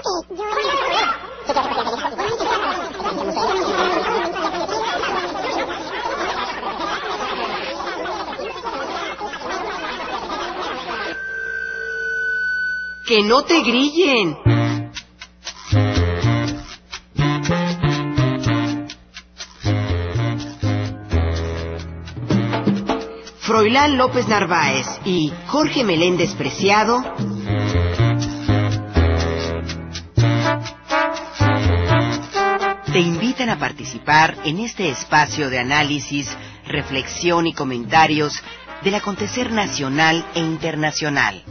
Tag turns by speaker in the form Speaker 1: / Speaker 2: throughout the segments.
Speaker 1: ¡Que no te grillen! Froilán López Narváez y Jorge Meléndez Preciado te invitan a participar en este espacio de análisis, reflexión y comentarios del acontecer nacional e internacional.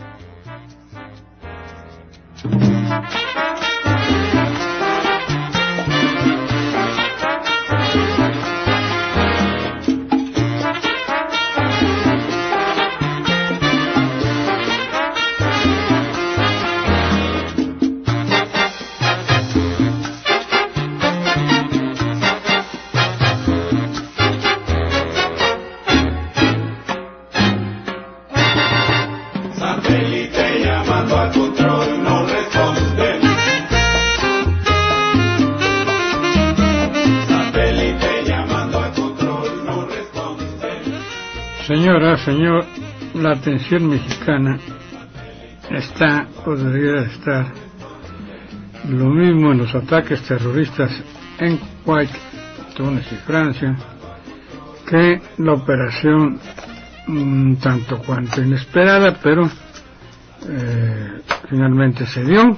Speaker 2: Señora, señor, la atención mexicana está, o debería estar, lo mismo en los ataques terroristas en Kuwait, Túnez y Francia, que la operación tanto cuanto inesperada, pero finalmente se dio,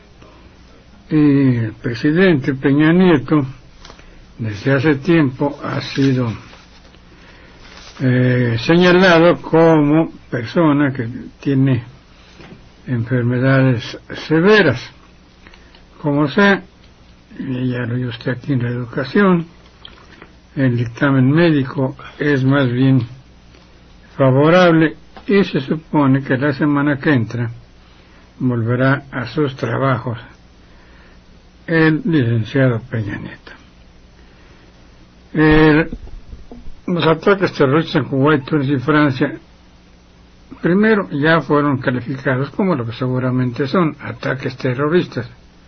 Speaker 2: y el presidente Peña Nieto desde hace tiempo ha sido señalado como persona que tiene enfermedades severas. Como sea, y ya lo oye usted aquí en la educación, el dictamen médico es más bien favorable y se supone que la semana que entra volverá a sus trabajos el licenciado Peña Nieto. Los ataques terroristas en Kuwait, Túnez y Francia, primero ya fueron calificados como lo que seguramente son, ataques terroristas.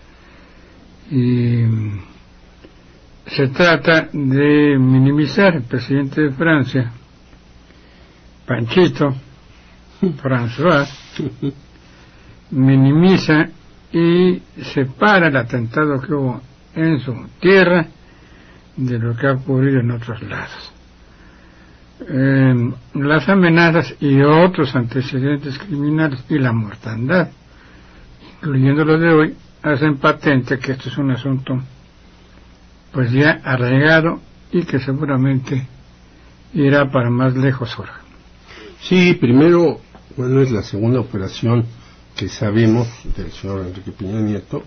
Speaker 2: Y se trata de minimizar. El presidente de Francia, Panchito, François, minimiza y separa el atentado que hubo en su tierra de lo que ha ocurrido en otros lados. Las amenazas y otros antecedentes criminales y la mortandad, incluyendo lo de hoy, hacen patente que esto es un asunto pues ya arraigado y que seguramente irá para más lejos ahora.
Speaker 3: Sí, primero, bueno, es la segunda operación que sabemos del señor Enrique Peña Nieto,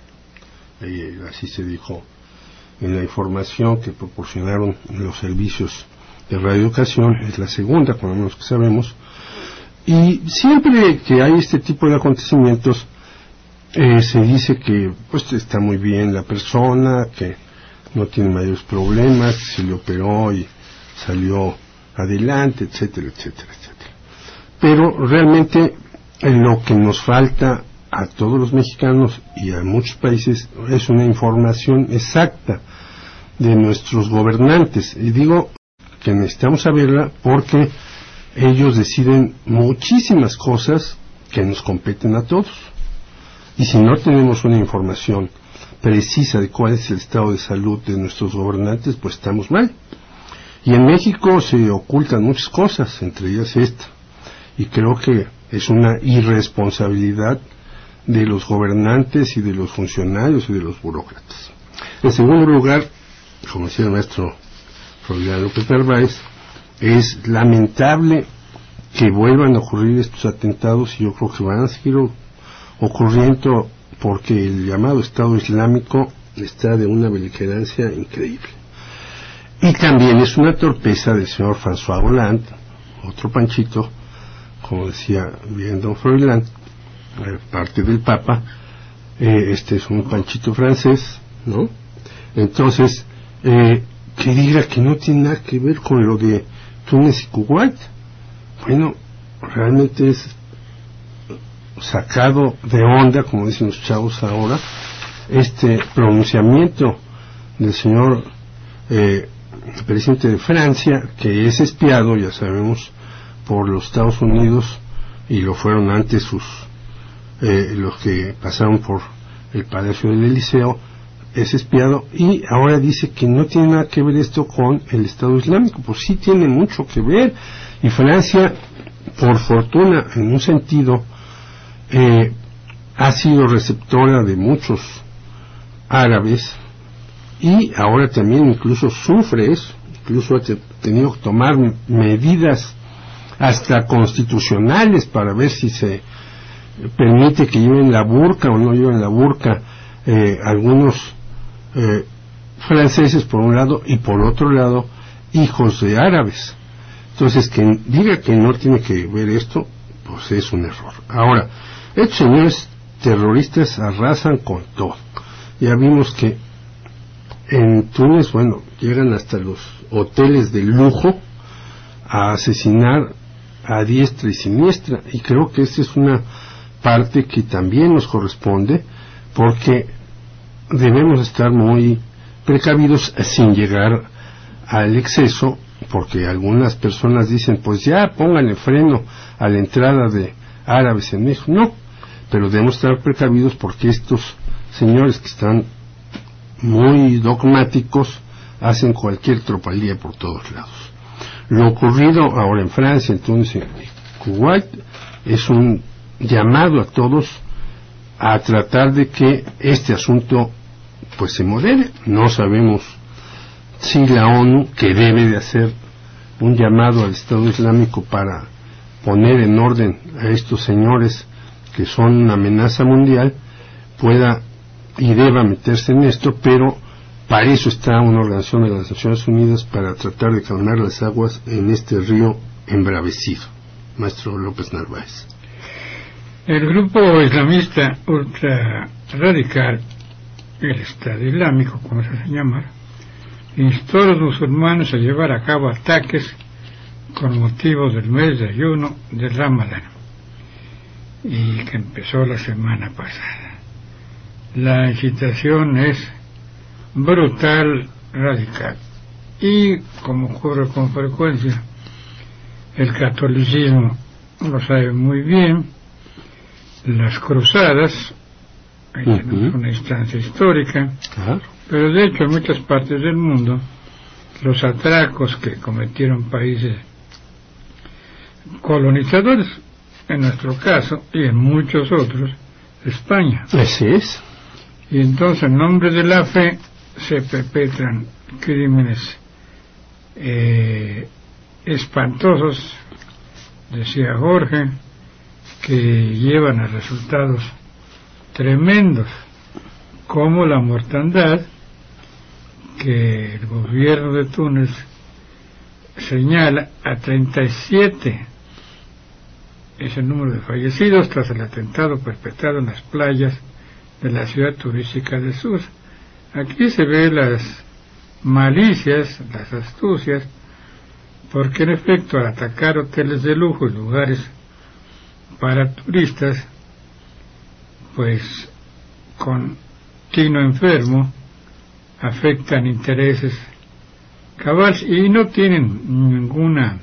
Speaker 3: así se dijo en la información que proporcionaron los servicios de radioeducación, es la segunda, por lo menos que sabemos, y siempre que hay este tipo de acontecimientos se dice que pues está muy bien la persona, que no tiene mayores problemas, se le operó y salió adelante, etcétera, etcétera, etcétera. Pero realmente lo que nos falta a todos los mexicanos y a muchos países es una información exacta de nuestros gobernantes, y digo que necesitamos saberla porque ellos deciden muchísimas cosas que nos competen a todos, y si no tenemos una información precisa de cuál es el estado de salud de nuestros gobernantes, pues estamos mal. Y en México se ocultan muchas cosas, entre ellas esta, y creo que es una irresponsabilidad de los gobernantes y de los funcionarios y de los burócratas. En segundo lugar, como decía el maestro Froilán López Narváez, es lamentable que vuelvan a ocurrir estos atentados, y yo creo que van a seguir ocurriendo porque el llamado Estado Islámico está de una beligerancia increíble. Y también es una torpeza del señor François Hollande, otro Panchito, como decía bien don Froilán, parte del Papa, este es un Panchito francés, ¿no? Entonces, que diga que no tiene nada que ver con lo de Túnez y Kuwait, bueno, realmente es sacado de onda, como dicen los chavos ahora, este pronunciamiento del señor presidente de Francia, que es espiado, ya sabemos, por los Estados Unidos, y lo fueron antes los que pasaron por el Palacio del Eliseo, es espiado, y ahora dice que no tiene nada que ver esto con el Estado Islámico. Pues sí tiene mucho que ver, y Francia, por fortuna, en un sentido, ha sido receptora de muchos árabes, y ahora también incluso sufre eso, incluso ha tenido que tomar medidas hasta constitucionales para ver si se permite que lleven la burka o no lleven la burka algunos franceses por un lado, y por otro lado hijos de árabes. Entonces, que diga que no tiene que ver esto, pues es un error. Ahora, estos señores terroristas arrasan con todo. Ya vimos que en Túnez, bueno, llegan hasta los hoteles de lujo a asesinar a diestra y siniestra, y creo que esta es una parte que también nos corresponde, porque debemos estar muy precavidos sin llegar al exceso, porque algunas personas dicen, pues ya pónganle freno a la entrada de árabes en México. No, pero debemos estar precavidos, porque estos señores que están muy dogmáticos hacen cualquier tropalía por todos lados. Lo ocurrido ahora en Francia, entonces en Kuwait, es un llamado a todos a tratar de que este asunto pues se modere. No sabemos si la ONU, que debe de hacer un llamado al Estado Islámico para poner en orden a estos señores que son una amenaza mundial, pueda y deba meterse en esto, pero para eso está una organización de las Naciones Unidas, para tratar de calmar las aguas en este río embravecido. Maestro López Narváez.
Speaker 2: El grupo islamista ultra radical, el Estado Islámico, como se hace llamar, instó a los musulmanes a llevar a cabo ataques con motivo del mes de ayuno del Ramadán, y que empezó la semana pasada. La incitación es brutal, radical, y como ocurre con frecuencia, el catolicismo lo sabe muy bien. Las cruzadas, ahí tenemos una instancia histórica, pero de hecho en muchas partes del mundo los atracos que cometieron países colonizadores, en nuestro caso y en muchos otros, España.
Speaker 3: Así es.
Speaker 2: Y entonces en nombre de la fe se perpetran crímenes espantosos, decía Jorge, que llevan a resultados tremendos, como la mortandad, que el gobierno de Túnez señala a 37 es el número de fallecidos tras el atentado perpetrado en las playas de la ciudad turística de Sur. Aquí se ve las malicias, las astucias, porque en efecto al atacar hoteles de lujo y lugares para turistas, pues con tino enfermo, afectan intereses cabales y no tienen ninguna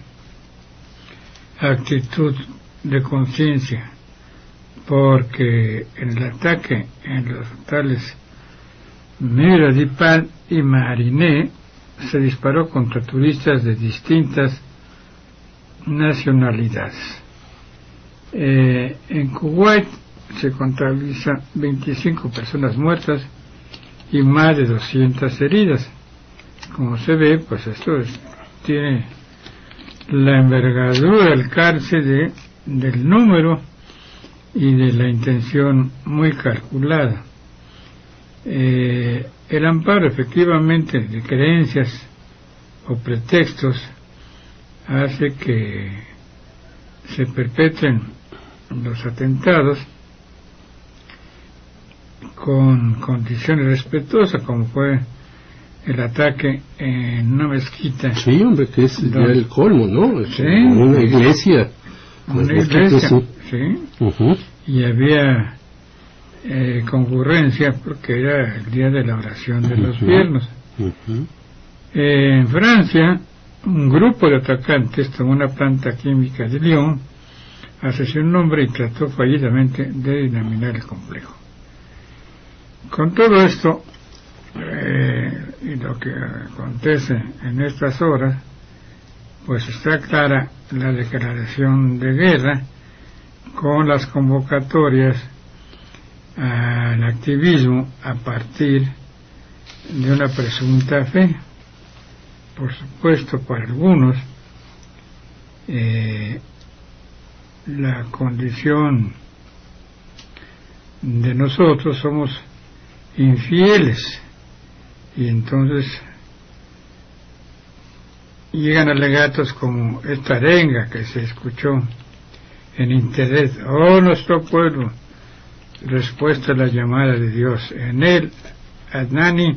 Speaker 2: actitud de conciencia, porque en el ataque en los hoteles Mira di Pan y Mariné se disparó contra turistas de distintas nacionalidades. En Kuwait se contabilizan 25 personas muertas y más de 200 heridas. Como se ve, pues esto tiene la envergadura, el alcance del número y de la intención muy calculada. El amparo efectivamente de creencias o pretextos hace que se perpetren los atentados con condiciones respetuosas, como fue el ataque en una mezquita.
Speaker 3: Sí, hombre, que es ya el colmo, ¿no?
Speaker 2: Sí,
Speaker 3: una iglesia.
Speaker 2: Una iglesia, ¿sí? Y había concurrencia porque era el día de la oración de los viernes. En Francia, un grupo de atacantes tomó una planta química de Lyon, asesinó a un hombre y trató fallidamente de dinamitar el complejo. Con todo esto, y lo que acontece en estas horas, pues está clara la declaración de guerra con las convocatorias al activismo a partir de una presunta fe. Por supuesto, para algunos la condición de nosotros somos infieles, y entonces llegan alegatos como esta arenga que se escuchó en internet: oh, nuestro pueblo, respuesta a la llamada de Dios. En él, Adnani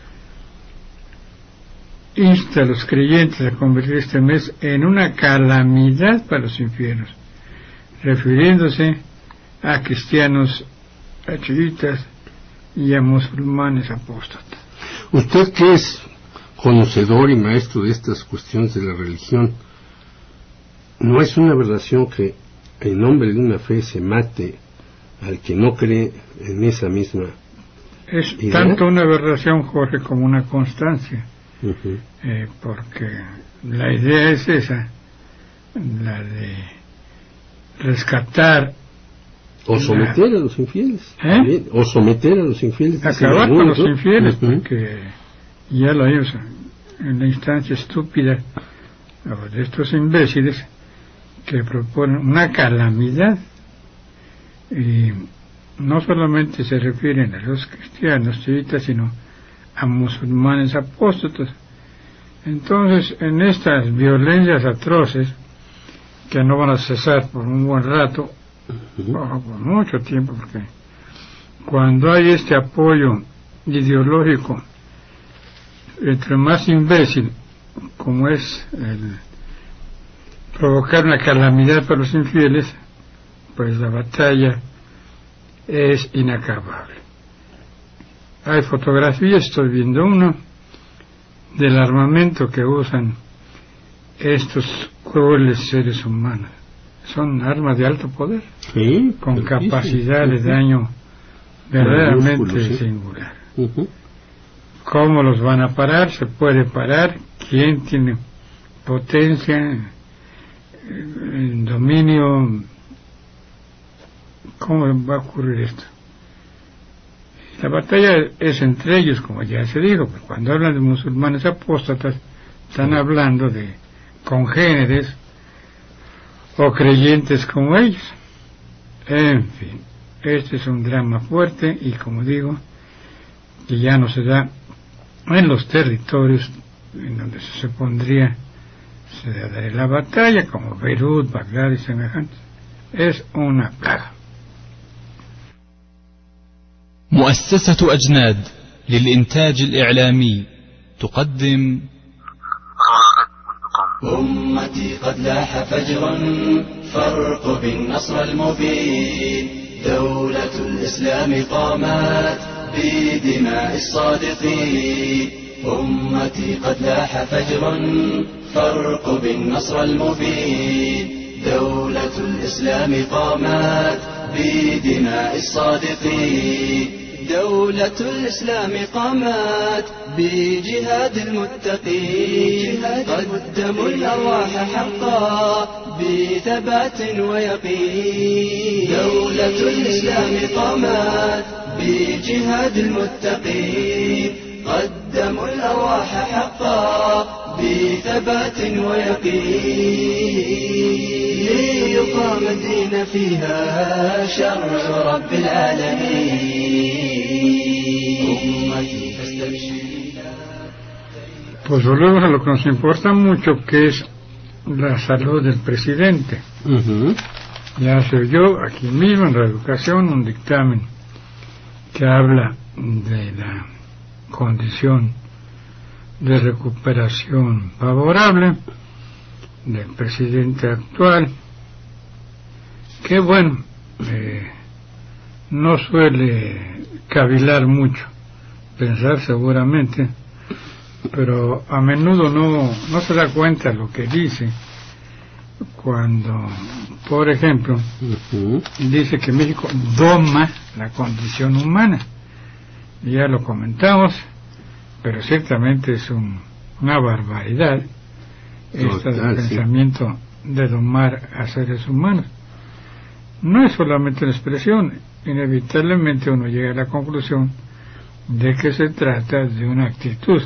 Speaker 2: insta a los creyentes a convertir este mes en una calamidad para los infiernos, refiriéndose a cristianos, a chiitas y a musulmanes apóstatas.
Speaker 3: Usted, que es conocedor y maestro de estas cuestiones de la religión, ¿no es una aberración que en nombre de una fe se mate al que no cree en esa misma
Speaker 2: Es
Speaker 3: idea?
Speaker 2: tanto una aberración, Jorge, como una constancia, porque la idea es esa, la de rescatar
Speaker 3: o someter a los infieles, o someter a los infieles,
Speaker 2: acabar con los infieles, porque ya lo vimos en la instancia estúpida de estos imbéciles que proponen una calamidad, y no solamente se refieren a los cristianos chiitas, sino a musulmanes apóstatas. Entonces, en estas violencias atroces, que no van a cesar por un buen rato, o por mucho tiempo, porque cuando hay este apoyo ideológico entre más imbécil como es el provocar una calamidad para los infieles, pues la batalla es inacabable. Hay fotografías, estoy viendo una, del armamento que usan estos crueles seres humanos. Son armas de alto poder, con capacidad de daño verdaderamente singular. ¿Cómo los van a parar? ¿Se puede parar? ¿Quién tiene potencia, dominio? ¿Cómo va a ocurrir esto? La batalla es entre ellos, como ya se dijo, pero cuando hablan de musulmanes apóstatas, están hablando de congéneres o creyentes como ellos. En fin, este es un drama fuerte, y como digo, que ya no se da en los territorios en donde se supondría se daría la batalla, como Beirut, Bagdad y semejantes. Es una plaga.
Speaker 4: مؤسسة أجناد للإنتاج الإعلامي تقدم
Speaker 5: أمتي قد لاح فجر فارقب النصر المبين دولة الإسلام قامت بدماء الصادقين أمتي قد لاح فجر فارقب النصر المبين دولة الإسلام قامت بدماء الصادقين دولة الإسلام قامت بجهاد المتقين قدموا الأرواح حقا بثبات ويقين دولة الإسلام قامت بجهاد المتقين قدموا الأرواح حقا بثبات ويقين ليقام الدين فيها شرع رب العالمين أمتي فاستبشري.
Speaker 2: Pues volvemos a lo que nos importa mucho, que es la salud del presidente. Ya se oyó aquí mismo en la educación un dictamen que habla de la condición de recuperación favorable del presidente actual, que bueno, no suele cavilar mucho, pensar seguramente, pero a menudo no se da cuenta lo que dice cuando, por ejemplo, dice que México doma la condición humana. Ya lo comentamos, pero ciertamente es una barbaridad este pensamiento de domar a seres humanos. No es solamente una expresión, inevitablemente uno llega a la conclusión de que se trata de una actitud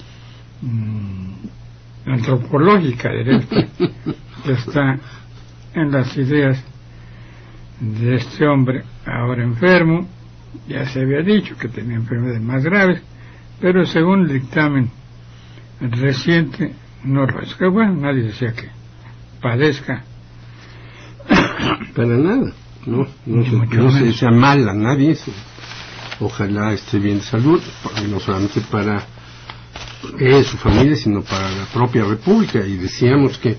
Speaker 2: antropológica directa que está en las ideas de este hombre ahora enfermo. Ya se había dicho que tenía enfermedades más graves, pero según el dictamen reciente no lo es. Que bueno, nadie decía que padezca.
Speaker 3: Para nada, no se desea mal a nadie. Ojalá esté bien de salud, no solamente para su familia, sino para la propia República. Y decíamos que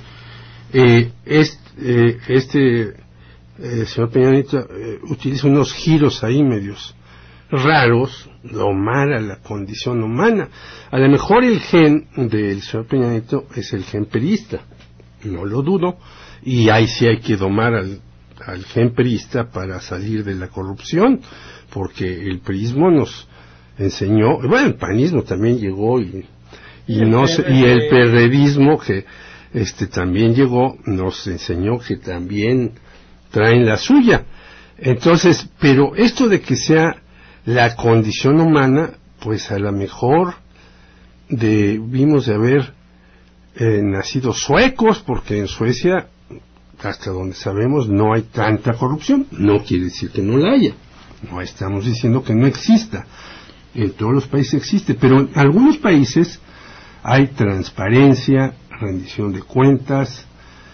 Speaker 3: señor Peña Nieto utiliza unos giros ahí medios raros, domar a la condición humana. A lo mejor el gen del señor Peña Nieto es el gen perista, no lo dudo, y ahí sí hay que domar al gen perista para salir de la corrupción, porque el perismo nos enseñó, bueno, el panismo también llegó y el perredismo que también llegó, nos enseñó que también traen la suya. Entonces, pero esto de que sea la condición humana, pues a lo mejor debimos de haber nacido suecos, porque en Suecia, hasta donde sabemos, no hay tanta corrupción. No quiere decir que no la haya, no estamos diciendo que no exista, en todos los países existe, pero en algunos países hay transparencia, rendición de cuentas,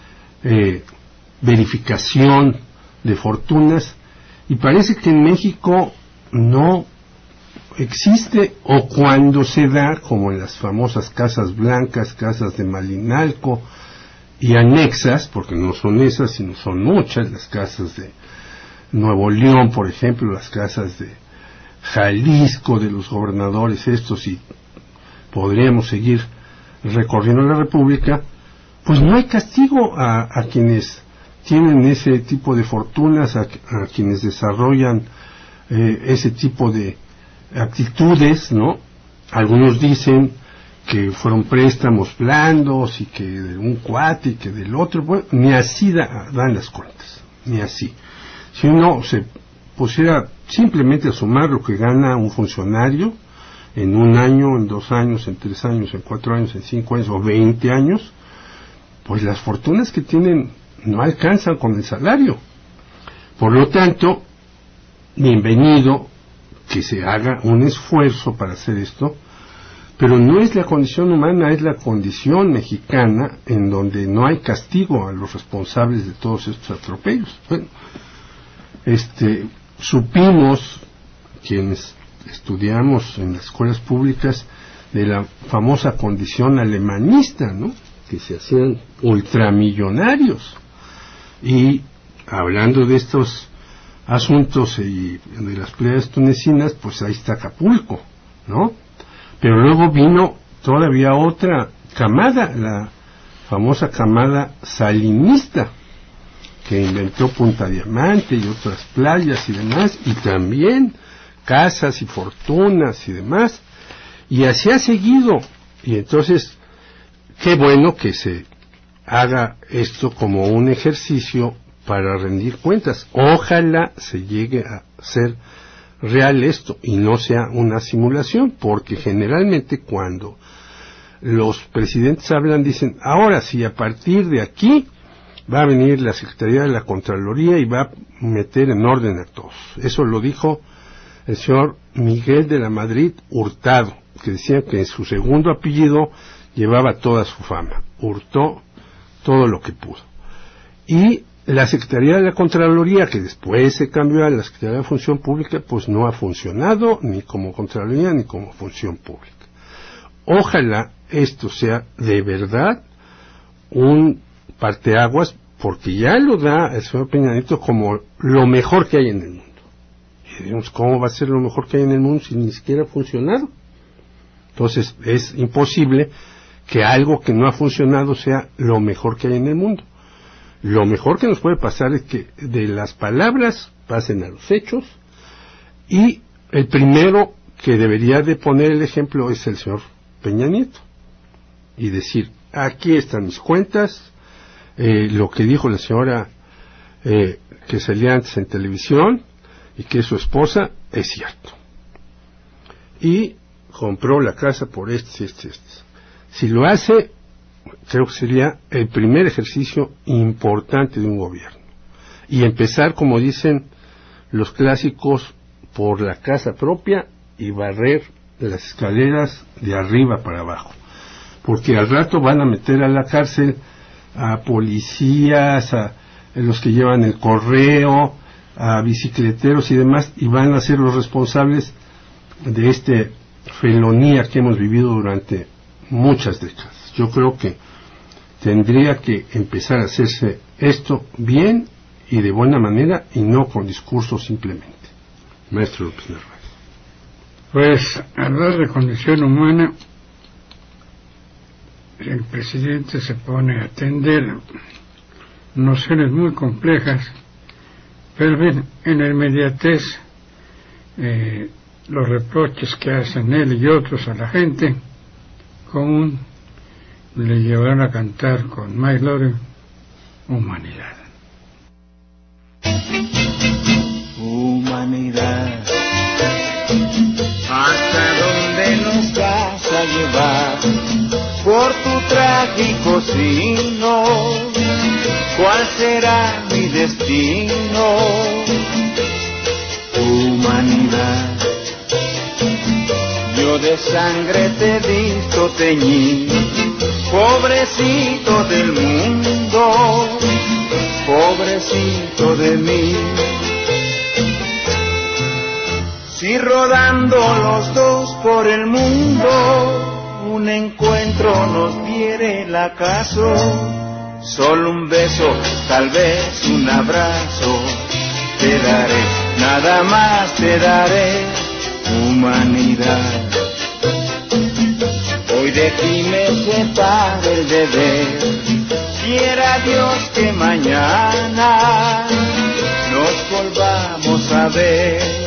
Speaker 3: verificación de fortunas, y parece que en México no existe, o cuando se da, como en las famosas casas blancas, casas de Malinalco y anexas, porque no son esas, sino son muchas, las casas de Nuevo León, por ejemplo, las casas de Jalisco, de los gobernadores estos, y podríamos seguir recorriendo la República, pues no hay castigo a quienes tienen ese tipo de fortunas, a quienes desarrollan ese tipo de actitudes, ¿no? Algunos dicen que fueron préstamos blandos y que de un cuate y que del otro. Bueno, ni así dan las cuentas, ni así. Si uno se pusiera simplemente a sumar lo que gana un funcionario en un año, en 2 años, en 3 años, en 4 años, en 5 años o 20 años, pues las fortunas que tienen no alcanzan con el salario. Por lo tanto, bienvenido que se haga un esfuerzo para hacer esto, pero no es la condición humana, es la condición mexicana, en donde no hay castigo a los responsables de todos estos atropellos. Bueno, supimos, quienes estudiamos en las escuelas públicas, de la famosa condición alemanista, ¿no?, que se hacían ultramillonarios. Y hablando de estos asuntos y de las playas tunecinas, pues ahí está Acapulco, ¿no? Pero luego vino todavía otra camada, la famosa camada salinista, que inventó Punta Diamante y otras playas y demás, y también casas y fortunas y demás, y así ha seguido. Y entonces, qué bueno que se haga esto como un ejercicio para rendir cuentas. Ojalá se llegue a ser real esto y no sea una simulación, porque generalmente cuando los presidentes hablan dicen, ahora sí, a partir de aquí va a venir la Secretaría de la Contraloría y va a meter en orden a todos. Eso lo dijo el señor Miguel de la Madrid Hurtado, que decía que en su segundo apellido llevaba toda su fama, hurtó todo lo que pudo. Y la Secretaría de la Contraloría, que después se cambió a la Secretaría de Función Pública, pues no ha funcionado ni como Contraloría ni como Función Pública. Ojalá esto sea de verdad un parteaguas, porque ya lo da el señor Peña Nieto como lo mejor que hay en el mundo. Y digamos, ¿cómo va a ser lo mejor que hay en el mundo si ni siquiera ha funcionado? Entonces es imposible que algo que no ha funcionado sea lo mejor que hay en el mundo. Lo mejor que nos puede pasar es que de las palabras pasen a los hechos, y el primero que debería de poner el ejemplo es el señor Peña Nieto, y decir, aquí están mis cuentas, lo que dijo la señora que salía antes en televisión y que es su esposa es cierto, y compró la casa por este. Si lo hace, creo que sería el primer ejercicio importante de un gobierno, y empezar, como dicen los clásicos, por la casa propia y barrer las escaleras de arriba para abajo, porque al rato van a meter a la cárcel a policías, a los que llevan el correo, a bicicleteros y demás, y van a ser los responsables de esta felonía que hemos vivido durante muchas décadas. Yo creo que tendría que empezar a hacerse esto bien y de buena manera, y no con discursos simplemente. Maestro López Narváez.
Speaker 2: Pues, hablar de condición humana, el presidente se pone a atender nociones muy complejas, pero bien, en la inmediatez, los reproches que hacen él y otros a la gente común le llevaron a cantar con Mike Lowry Humanidad.
Speaker 5: Humanidad, ¿hasta dónde nos vas a llevar? Por tu trágico signo, ¿cuál será mi destino? Humanidad, yo de sangre te he visto teñir, pobrecito del mundo, pobrecito de mí. Si rodando los dos por el mundo, un encuentro nos diere el acaso, solo un beso, tal vez un abrazo, te daré, nada más te daré, humanidad. Hoy de ti me separa el deber, quiera Dios que mañana nos volvamos a ver.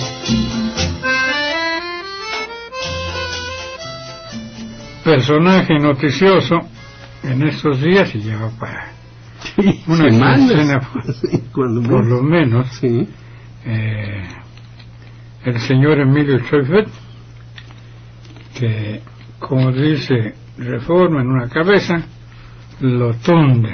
Speaker 2: Personaje noticioso en estos días, y lleva para una quincena por lo menos,
Speaker 3: sí.
Speaker 2: El señor Emilio Choifet, que, como dice Reforma en una cabeza, lo tunden.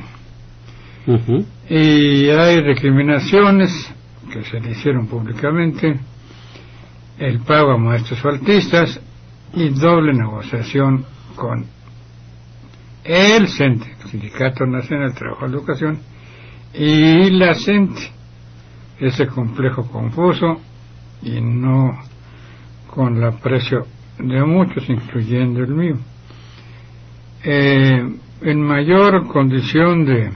Speaker 2: Y hay recriminaciones que se le hicieron públicamente, el pago a maestros faltistas y doble negociación con el CENTE, Sindicato Nacional del Trabajo y Educación, y la CENTE, ese complejo confuso y no con el aprecio de muchos, incluyendo el mío. En mayor condición de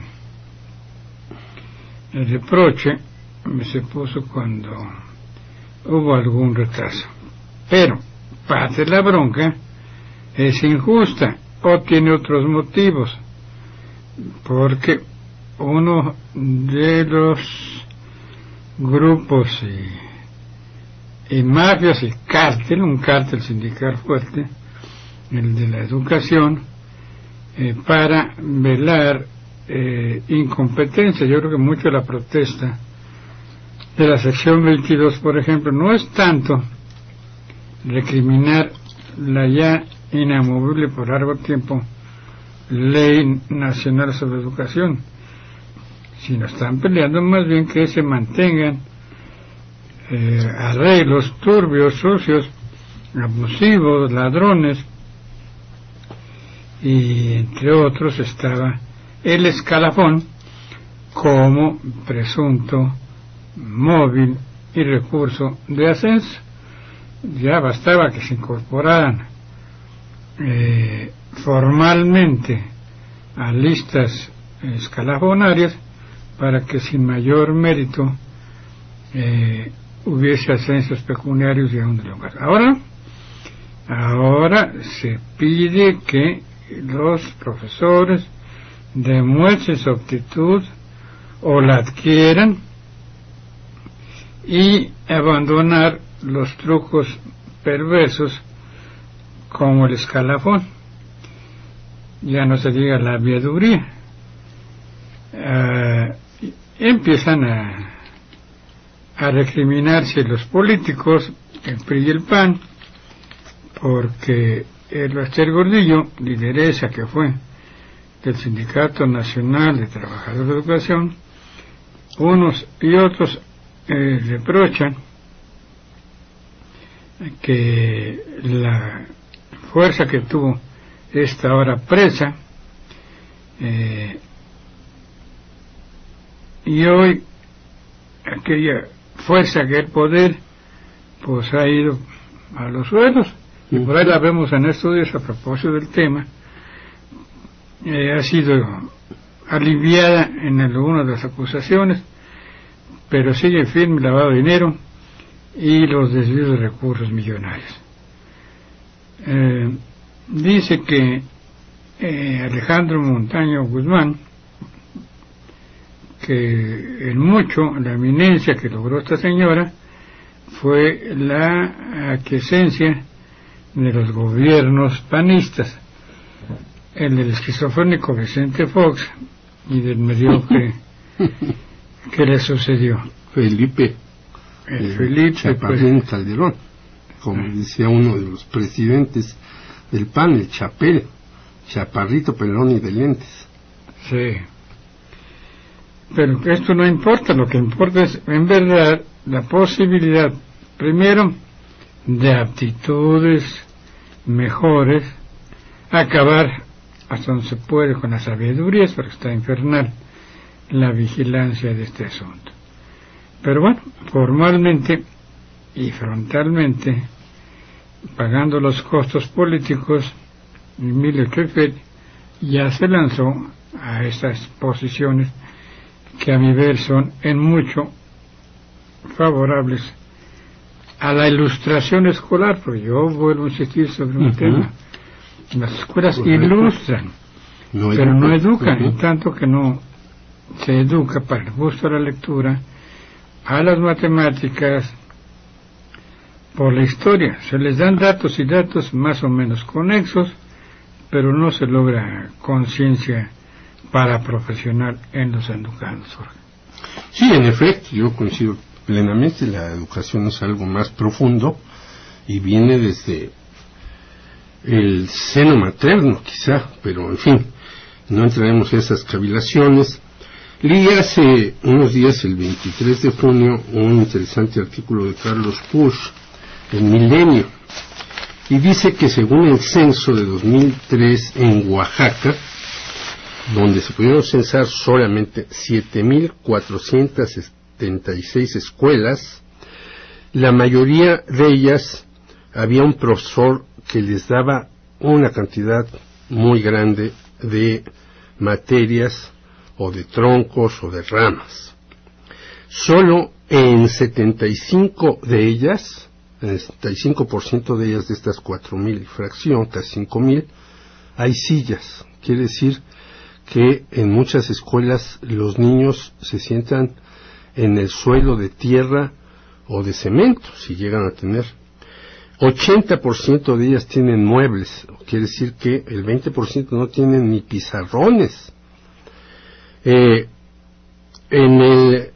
Speaker 2: reproche se puso cuando hubo algún retraso, pero parte de la bronca es injusta o tiene otros motivos, porque uno de los grupos y mafias y cártel, un cártel sindical fuerte, el de la educación, para velar incompetencia. Yo creo que mucho de la protesta de la sección 22, por ejemplo, no es tanto recriminar la ya inamovible por largo tiempo Ley Nacional sobre Educación, sino están peleando más bien que se mantengan arreglos turbios, sucios, abusivos, ladrones, y entre otros estaba el escalafón como presunto móvil y recurso de ascenso. Ya bastaba que se incorporaran formalmente a listas escalafonarias para que sin mayor mérito hubiese ascensos pecuniarios de un lugar. Ahora se pide que los profesores demuestren su aptitud o la adquieran y abandonar los trucos perversos como el escalafón, ya no se diga la aviaduría. Empiezan a recriminarse los políticos, el PRI y el PAN, porque el Baster Gordillo, lideresa que fue del Sindicato Nacional de Trabajadores de Educación, unos y otros reprochan que la fuerza que tuvo esta ahora presa y hoy aquella fuerza que el poder pues ha ido a los suelos, y por ahí la vemos en estos días a propósito del tema. Ha sido aliviada en algunas de las acusaciones, pero sigue firme el lavado de dinero y los desvíos de recursos millonarios. Dice que Alejandro Montaño Guzmán, que en mucho la eminencia que logró esta señora fue la aquiescencia de los gobiernos panistas, el del esquizofrénico Vicente Fox y del mediocre que le sucedió
Speaker 3: Felipe
Speaker 2: Chaparrín
Speaker 3: Calderón, como decía uno de los presidentes del PAN, el Chapel, chaparrito, pelón y de lentes.
Speaker 2: Sí, pero esto no importa, lo que importa es en verdad la posibilidad primero de aptitudes mejores, acabar hasta donde se puede con las sabidurías, porque está infernal la vigilancia de este asunto. Pero bueno, formalmente y frontalmente, pagando los costos políticos, Emilio Trefet ya se lanzó a estas posiciones que a mi ver son en mucho favorables a la ilustración escolar, porque yo vuelvo a insistir sobre un tema. Las escuelas ilustran, pero no educan, en tanto que no se educa para el gusto de la lectura, a las matemáticas, por la historia. Se les dan datos y datos más o menos conexos, pero no se logra conciencia paraprofesional en los educandos.
Speaker 3: Sí, en efecto, yo coincido plenamente, la educación es algo más profundo y viene desde el seno materno quizá, pero en fin, no entraremos en esas cavilaciones. Leí hace unos días, el 23 de junio, un interesante artículo de Carlos Pusch en Milenio, y dice que según el censo de 2003 en Oaxaca, donde se pudieron censar solamente 7.476 escuelas, la mayoría de ellas había un profesor que les daba una cantidad muy grande de materias o de troncos o de ramas. Solo en 75 de ellas, en el 75% de ellas, de estas 4.000 y fracción, casi 5.000, hay sillas. Quiere decir que en muchas escuelas los niños se sientan en el suelo de tierra o de cemento, si llegan a tener. 80% de ellas tienen muebles, quiere decir que el 20% no tienen ni pizarrones. En el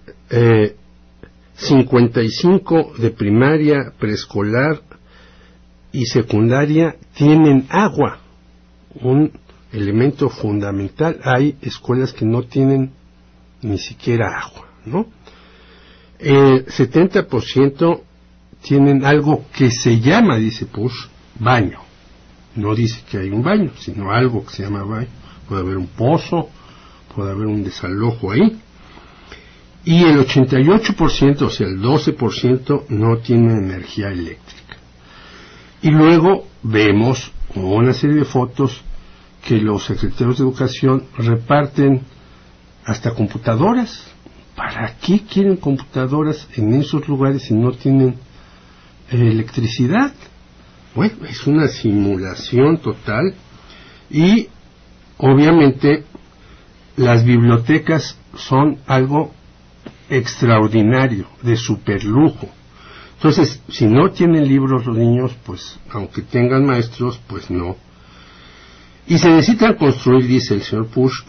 Speaker 3: 55 de primaria, preescolar y secundaria tienen agua, un elemento fundamental. Hay escuelas que no tienen ni siquiera agua, ¿no? El 70% tienen algo que se llama, dice Pusch, baño. No dice que hay un baño, sino algo que se llama baño. Puede haber un pozo, puede haber un desalojo ahí. Y el 88%, o sea, el 12%, no tiene energía eléctrica. Y luego vemos una serie de fotos que los secretarios de educación reparten hasta computadoras. ¿Para qué quieren computadoras en esos lugares si no tienen electricidad? Bueno, es una simulación total. Y obviamente las bibliotecas son algo extraordinario, de superlujo. Entonces, si no tienen libros los niños, pues aunque tengan maestros, pues no. Y se necesitan construir, dice el señor Pusch,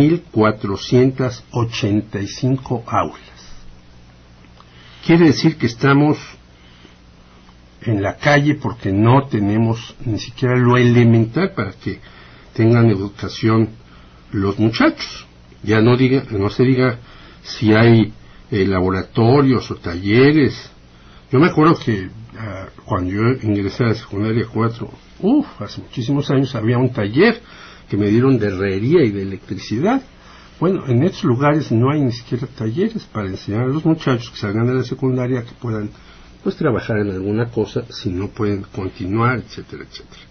Speaker 3: 2,485 aulas. Quiere decir que estamos en la calle porque no tenemos ni siquiera lo elemental para que tengan educación los muchachos. Ya no se diga si hay laboratorios o talleres. Yo me acuerdo que cuando yo ingresé a la secundaria 4, hace muchísimos años, había un taller que me dieron de herrería y de electricidad. Bueno, en estos lugares no hay ni siquiera talleres para enseñar a los muchachos que salgan de la secundaria que puedan pues trabajar en alguna cosa si no pueden continuar, etcétera, etcétera.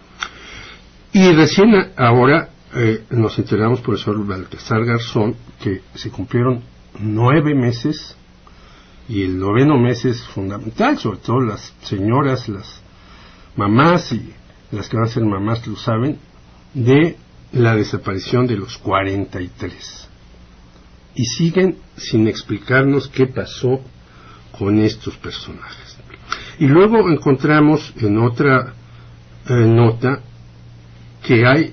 Speaker 3: Y recién ahora nos enteramos por el señor Baltasar Garzón que se cumplieron 9 meses, y el 9º mes es fundamental, sobre todo las señoras, las mamás y las que van a ser mamás lo saben, de la desaparición de los 43. Y siguen sin explicarnos qué pasó con estos personajes. Y luego encontramos en otra nota que hay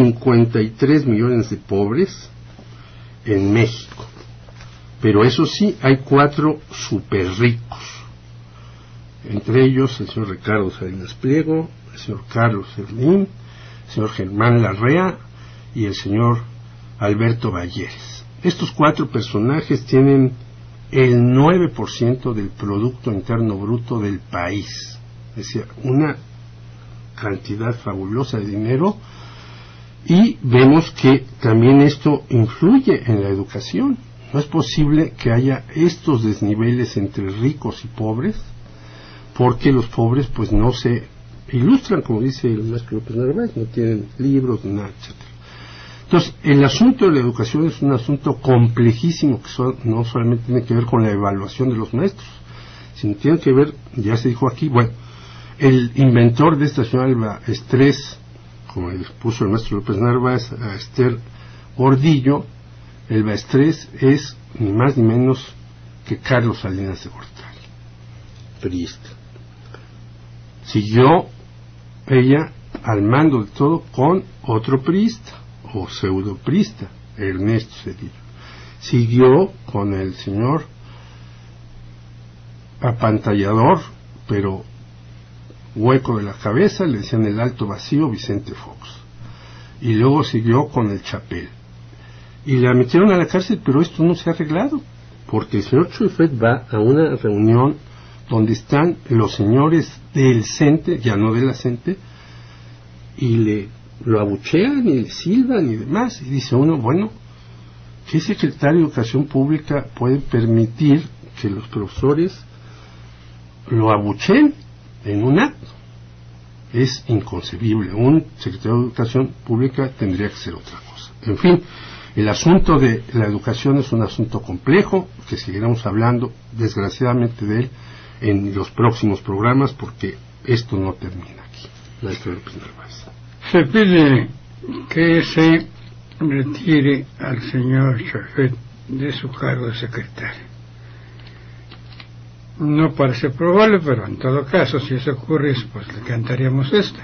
Speaker 3: 53 millones de pobres en México. Pero eso sí, hay 4 super ricos. Entre ellos el señor Ricardo Salinas Pliego, el señor Carlos Slim, el señor Germán Larrea y el señor Alberto Valleres. Estos 4 personajes tienen el 9% del Producto Interno Bruto del país. Es decir, una cantidad fabulosa de dinero, y vemos que también esto influye en la educación. No es posible que haya estos desniveles entre ricos y pobres, porque los pobres pues no se ilustran, como dice el maestro López Narváez, no tienen libros, nada, etcétera. Entonces, el asunto de la educación es un asunto complejísimo que no solamente tiene que ver con la evaluación de los maestros, sino tiene que ver, ya se dijo aquí, bueno, el inventor de esta señora Estrés, como le puso el maestro López Narváez a Esther Gordillo, el Baestrés es ni más ni menos que Carlos Salinas de Gortari, priista. Siguió ella al mando de todo con otro priista, o pseudopriista, Ernesto Zedillo. Siguió con el señor apantallador, pero hueco de la cabeza, le decían el alto vacío, Vicente Fox. Y luego siguió con el Chapel. Y la metieron a la cárcel, pero esto no se ha arreglado, porque el señor Choifet va a una reunión donde están los señores del CENTE, ya no de la CENTE, y lo abuchean y le silban y demás, y dice uno, bueno, ¿qué secretario de Educación Pública puede permitir que los profesores lo abucheen en un acto? Es inconcebible. Un secretario de Educación Pública tendría que ser otra cosa. En fin, el asunto de la educación es un asunto complejo, que seguiremos hablando desgraciadamente de él en los próximos programas, porque esto no termina aquí. Maestro López Narváez.
Speaker 2: Se pide que se retire al señor Choifet de su cargo de secretario. No parece probable, pero en todo caso, si eso ocurre, pues le cantaríamos esta.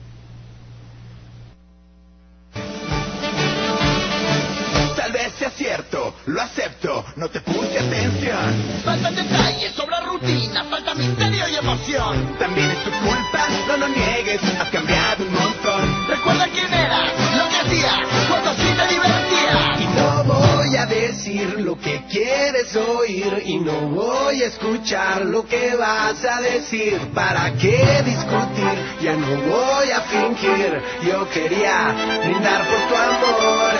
Speaker 6: Tal vez sea cierto, lo acepto, no te puse atención. Faltan detalles, sobra rutina, falta misterio y emoción. También es tu culpa, no lo niegues, has cambiado un montón. Recuerda quién eras, lo que hacías, cuando sí te divertías. Y no voy a decir lo que quieres oír, y no voy a escuchar lo que vas a decir. ¿Para qué discutir? Ya no voy a fingir, yo quería brindar por tu amor.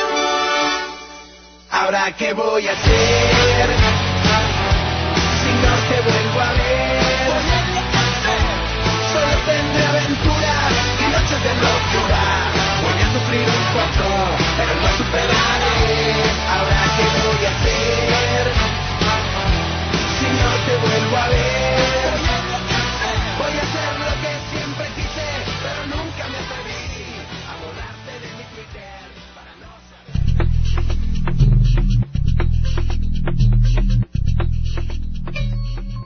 Speaker 6: Ahora qué voy a hacer si no te vuelvo a ver. Solo tendré aventuras y noches de locura. Voy a sufrir un poco, pero lo superaré.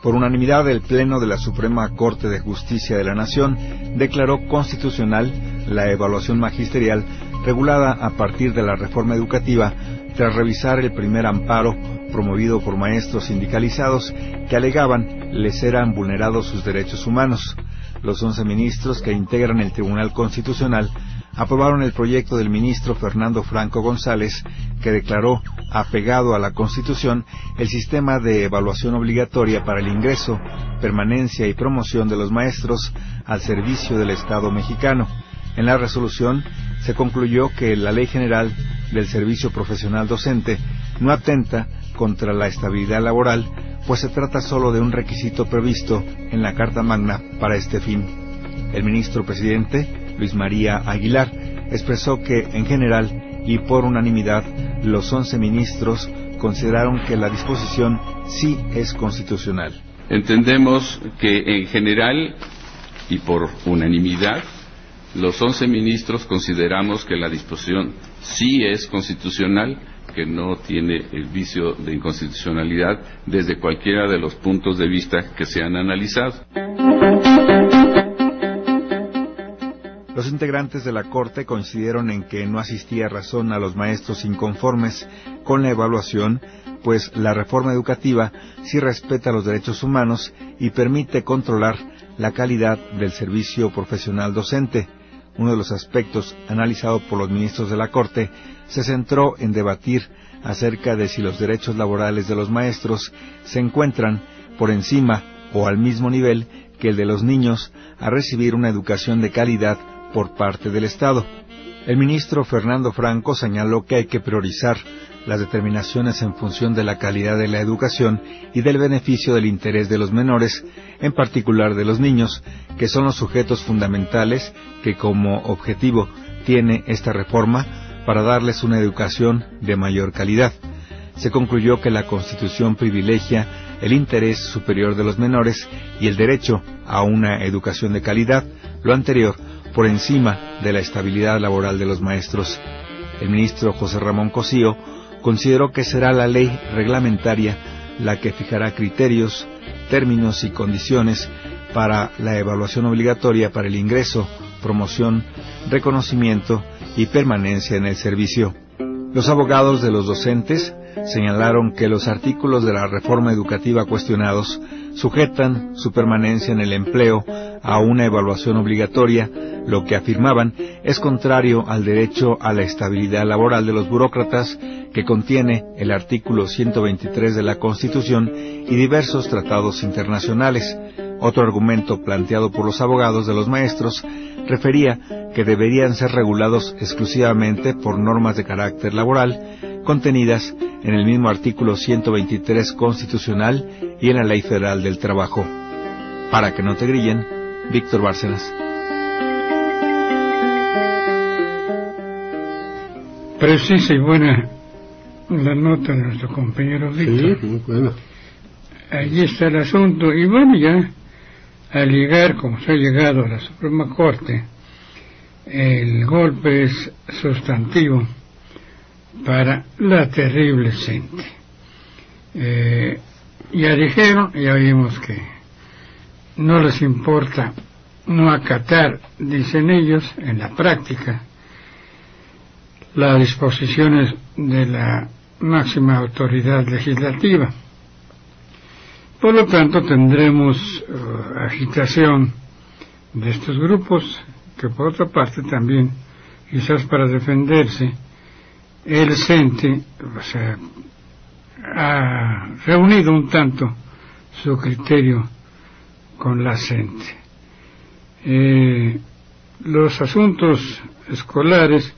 Speaker 7: Por unanimidad, el Pleno de la Suprema Corte de Justicia de la Nación declaró constitucional la evaluación magisterial regulada a partir de la reforma educativa, tras revisar el primer amparo promovido por maestros sindicalizados que alegaban les eran vulnerados sus derechos humanos. Los 11 ministros que integran el Tribunal Constitucional aprobaron el proyecto del ministro Fernando Franco González, que declaró apegado a la Constitución el sistema de evaluación obligatoria para el ingreso, permanencia y promoción de los maestros al servicio del Estado mexicano. En la resolución se concluyó que la Ley General del Servicio Profesional Docente no atenta contra la estabilidad laboral, pues se trata solo de un requisito previsto en la Carta Magna para este fin. El ministro presidente, Luis María Aguilar, expresó que, en general y por unanimidad, los 11 ministros consideraron que la disposición sí es constitucional.
Speaker 8: Entendemos que, en general y por unanimidad, los 11 ministros consideramos que la disposición sí es constitucional, que no tiene el vicio de inconstitucionalidad desde cualquiera de los puntos de vista que se han analizado.
Speaker 7: Los integrantes de la Corte coincidieron en que no asistía razón a los maestros inconformes con la evaluación, pues la reforma educativa sí respeta los derechos humanos y permite controlar la calidad del servicio profesional docente. Uno de los aspectos analizado por los ministros de la Corte se centró en debatir acerca de si los derechos laborales de los maestros se encuentran por encima o al mismo nivel que el de los niños a recibir una educación de calidad por parte del Estado. El ministro Fernando Franco señaló que hay que priorizar las determinaciones en función de la calidad de la educación y del beneficio del interés de los menores, en particular de los niños, que son los sujetos fundamentales que como objetivo tiene esta reforma para darles una educación de mayor calidad. Se concluyó que la Constitución privilegia el interés superior de los menores y el derecho a una educación de calidad, lo anterior por encima de la estabilidad laboral de los maestros. El ministro José Ramón Cosío consideró que será la ley reglamentaria la que fijará criterios, términos y condiciones para la evaluación obligatoria para el ingreso, promoción, reconocimiento y permanencia en el servicio. Los abogados de los docentes señalaron que los artículos de la reforma educativa cuestionados sujetan su permanencia en el empleo a una evaluación obligatoria, lo que afirmaban es contrario al derecho a la estabilidad laboral de los burócratas que contiene el artículo 123 de la Constitución y diversos tratados internacionales. Otro argumento planteado por los abogados de los maestros refería que deberían ser regulados exclusivamente por normas de carácter laboral contenidas en el mismo artículo 123 constitucional y en la Ley Federal del Trabajo. Para que no te grillen, Víctor Bárcenas.
Speaker 2: Precisa y buena la nota de nuestro compañero Víctor.
Speaker 3: Sí, muy buena.
Speaker 2: Allí está el asunto. Y bueno, ya al llegar, como se ha llegado a la Suprema Corte, el golpe es sustantivo para la terrible CENTE. Ya dijeron, ya vimos que no les importa no acatar, dicen ellos, en la práctica, las disposiciones de la máxima autoridad legislativa. Por lo tanto, tendremos agitación de estos grupos, que por otra parte también, quizás para defenderse, el CENTE ha reunido un tanto su criterio con la CENTE. Los asuntos escolares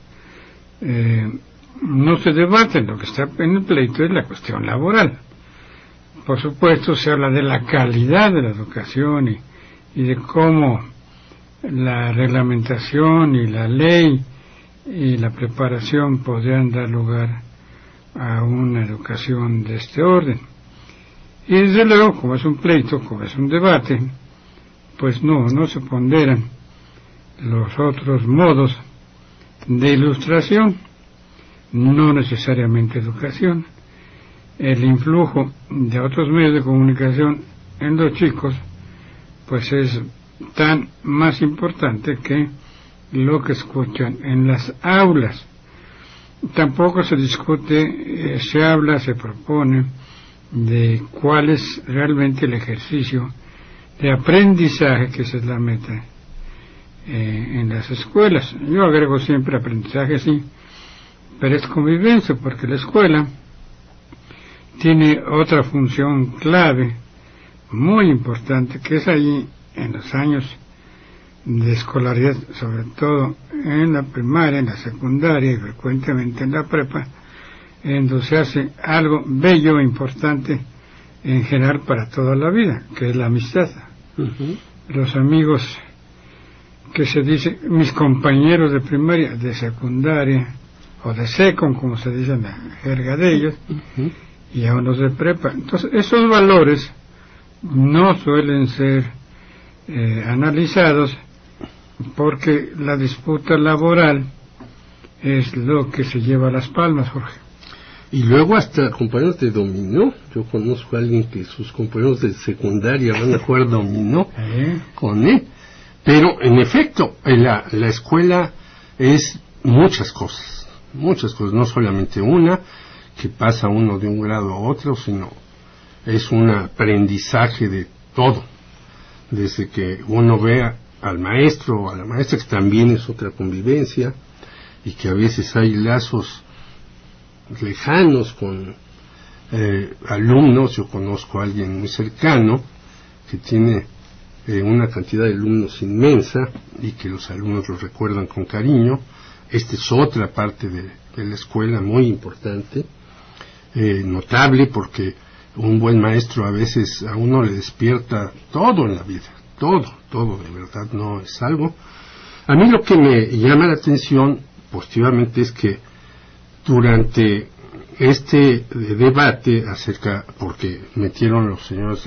Speaker 2: no se debaten, lo que está en el pleito es la cuestión laboral. Por supuesto se habla de la calidad de la educación y de cómo la reglamentación y la ley y la preparación podrían dar lugar a una educación de este orden. Y desde luego, como es un pleito, como es un debate, pues no se ponderan los otros modos de ilustración, no necesariamente educación. El influjo de otros medios de comunicación en los chicos, pues es tan más importante que lo que escuchan en las aulas. Tampoco se discute, se habla, se propone de cuál es realmente el ejercicio de aprendizaje, que esa es la meta en las escuelas. Yo agrego siempre aprendizaje, sí, pero es convivencia, porque la escuela tiene otra función clave, muy importante, que es ahí en los años de escolaridad, sobre todo en la primaria, en la secundaria y frecuentemente en la prepa, en donde se hace algo bello e importante en general para toda la vida, que es la amistad. Los amigos que se dice, mis compañeros de primaria, de secundaria o de secon, como se dice en la jerga de ellos, y a unos de prepa. Entonces, esos valores no suelen ser analizados, porque la disputa laboral es lo que se lleva las palmas, Jorge.
Speaker 3: Y luego hasta compañeros de dominó. Yo conozco a alguien que sus compañeros de secundaria van a jugar dominó con él. Pero en efecto, la escuela es muchas cosas, no solamente una, que pasa uno de un grado a otro, sino es un aprendizaje de todo, desde que uno vea al maestro o a la maestra, que también es otra convivencia, y que a veces hay lazos lejanos con alumnos. Yo conozco a alguien muy cercano que tiene una cantidad de alumnos inmensa y que los alumnos los recuerdan con cariño. Esta es otra parte de la escuela muy importante, notable, porque un buen maestro a veces a uno le despierta todo en la vida, todo de verdad, no es algo. A mí lo que me llama la atención positivamente es que durante este debate acerca, porque metieron los señores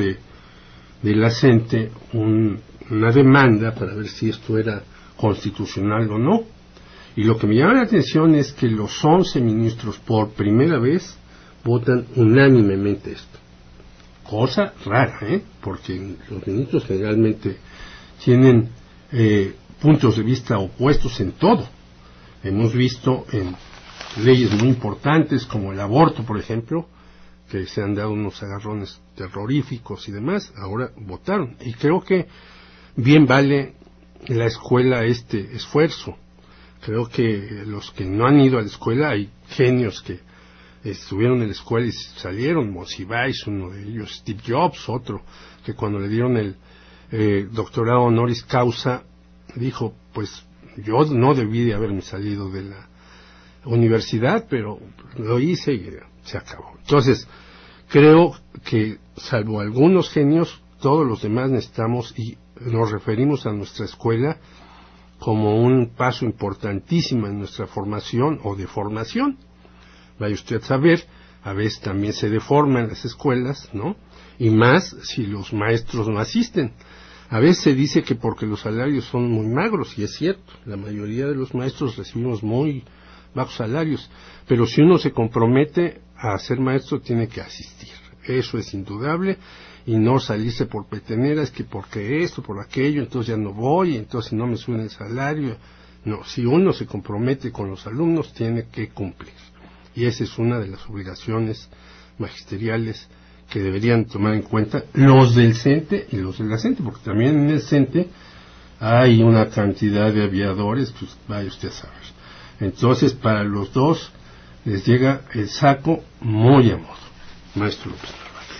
Speaker 3: de la CENTE una demanda para ver si esto era constitucional o no, y lo que me llama la atención es que los 11 ministros por primera vez votan unánimemente esto, cosa rara, porque los ministros generalmente tienen puntos de vista opuestos en todo. Hemos visto en leyes muy importantes como el aborto, por ejemplo, que se han dado unos agarrones terroríficos y demás, ahora votaron. Y creo que bien vale la escuela este esfuerzo. Creo que los que no han ido a la escuela, hay genios que estuvieron en la escuela y salieron, Monsiváis, uno de ellos, Steve Jobs, otro, que cuando le dieron el doctorado honoris causa, dijo, pues yo no debí de haberme salido de la universidad, pero lo hice y se acabó. Entonces, creo que salvo algunos genios, todos los demás necesitamos, y nos referimos a nuestra escuela como un paso importantísimo en nuestra formación o deformación. Vaya usted a saber, a veces también se deforman las escuelas, ¿no? Y más si los maestros no asisten. A veces se dice que porque los salarios son muy magros, y es cierto, la mayoría de los maestros recibimos muy bajos salarios, pero si uno se compromete a ser maestro tiene que asistir, eso es indudable, y no salirse por peteneras, que porque esto, por aquello, entonces ya no voy, entonces no me suben el salario. No, si uno se compromete con los alumnos tiene que cumplir, y esa es una de las obligaciones magisteriales que deberían tomar en cuenta los del CENTE y los de la CENTE, porque también en el CENTE hay una cantidad de aviadores, pues vaya usted a saber. Entonces, para los dos les llega el saco muy a modo. Maestro López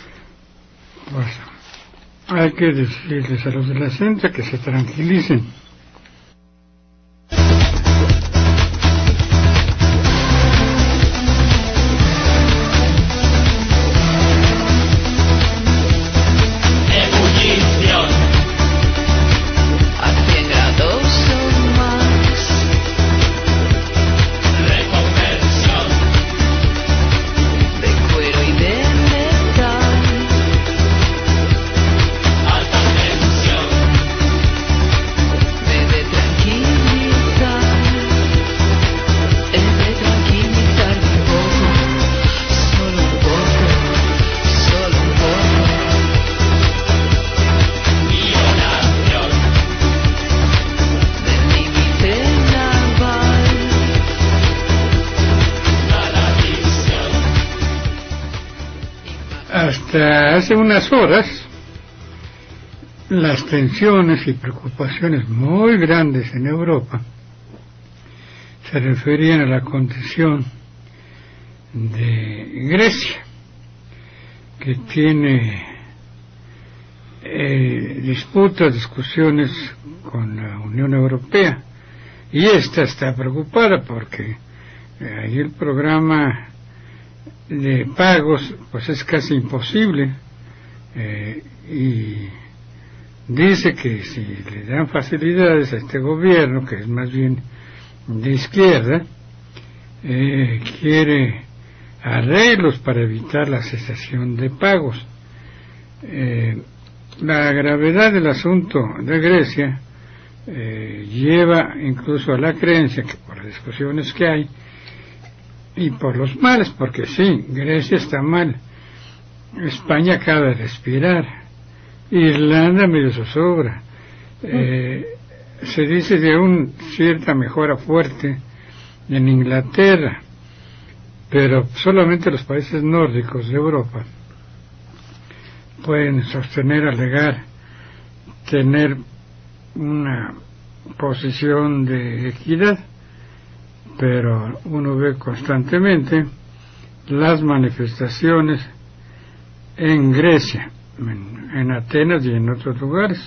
Speaker 3: Narváez.
Speaker 2: Pues, hay que decirles a los de la CENTE que se tranquilicen. Hasta hace unas horas, las tensiones y preocupaciones muy grandes en Europa se referían a la condición de Grecia, que tiene disputas, discusiones con la Unión Europea, y esta está preocupada porque ahí el programa de pagos pues es casi imposible, y dice que si le dan facilidades a este gobierno, que es más bien de izquierda, quiere arreglos para evitar la cesación de pagos. La gravedad del asunto de Grecia lleva incluso a la creencia que por las discusiones que hay y por los males, porque sí, Grecia está mal, España acaba de respirar, Irlanda medio zozobra, se dice de una cierta mejora fuerte en Inglaterra, pero solamente los países nórdicos de Europa pueden sostener, alegar, tener una posición de equidad, pero uno ve constantemente las manifestaciones en Grecia, en Atenas y en otros lugares.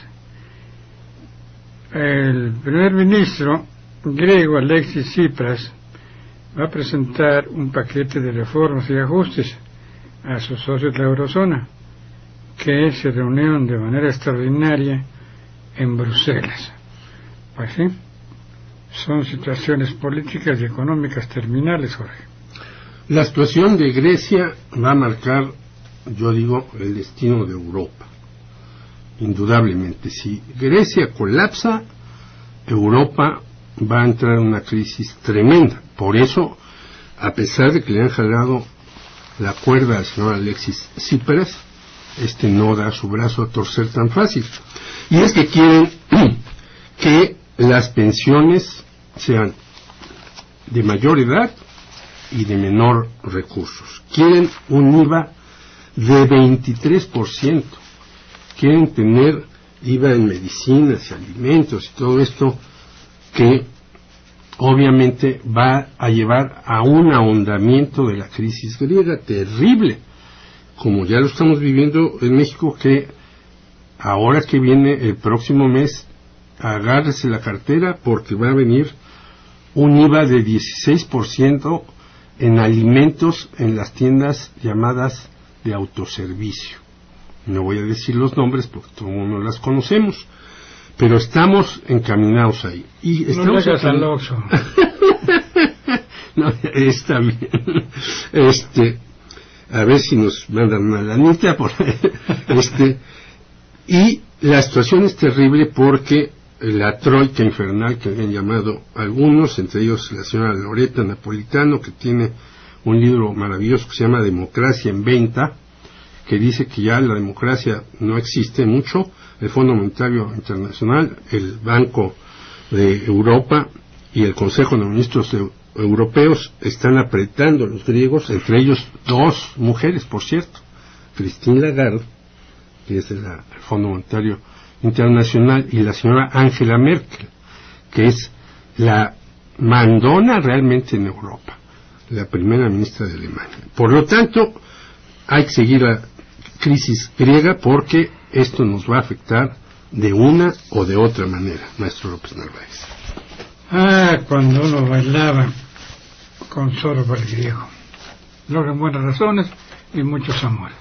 Speaker 2: El primer ministro griego Alexis Tsipras va a presentar un paquete de reformas y ajustes a sus socios de la eurozona, que se reunieron de manera extraordinaria en Bruselas. Pues sí, son situaciones políticas y económicas terminales, Jorge.
Speaker 3: La situación de Grecia va a marcar, yo digo, el destino de Europa. Indudablemente, si Grecia colapsa, Europa va a entrar en una crisis tremenda. Por eso, a pesar de que le han jalado la cuerda al señor Alexis Tsipras, no da su brazo a torcer tan fácil. Y es que quieren que las pensiones sean de mayor edad y de menor recursos. Quieren un IVA de 23%. Quieren tener IVA en medicinas y alimentos y todo esto, que obviamente va a llevar a un ahondamiento de la crisis griega terrible, como ya lo estamos viviendo en México, que ahora que viene el próximo mes, agárrese la cartera porque va a venir un IVA de 16% en alimentos en las tiendas llamadas de autoservicio. No voy a decir los nombres porque todo el mundo las conocemos, pero estamos encaminados ahí. Y estamos
Speaker 2: no al Oxxo.
Speaker 3: No, está bien. A ver si nos mandan una lanita por y la situación es terrible porque la troika infernal que habían llamado algunos, entre ellos la señora Loreta Napolitano, que tiene un libro maravilloso que se llama Democracia en Venta, que dice que ya la democracia no existe mucho. El Fondo Monetario Internacional, el Banco de Europa y el Consejo de Ministros Europeos están apretando a los griegos, entre ellos dos mujeres, por cierto, Christine Lagarde, que es del Fondo Monetario Internacional, y la señora Angela Merkel, que es la mandona realmente en Europa, la primera ministra de Alemania. Por lo tanto, hay que seguir la crisis griega porque esto nos va a afectar de una o de otra manera, maestro López Narváez.
Speaker 2: Cuando uno bailaba con sorbo el griego, logran buenas razones y muchos amores.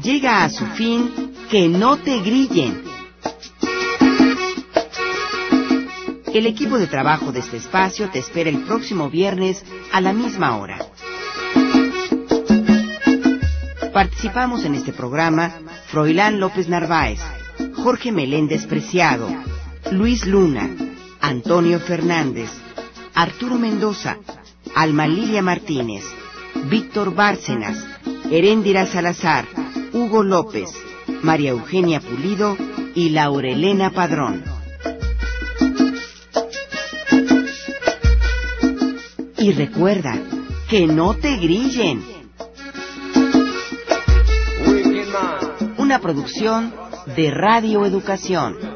Speaker 1: llega a su fin Que no te grillen. El equipo de trabajo de este espacio te espera el próximo viernes a la misma hora. Participamos en este programa Froilán López Narváez, Jorge Meléndez Preciado, Luis Luna, Antonio Fernández, Arturo Mendoza, Alma Lilia Martínez, Víctor Bárcenas, Heréndira Salazar, Hugo López, María Eugenia Pulido y Laurelena Padrón. Y recuerda, que no te grillen. Una producción de Radio Educación.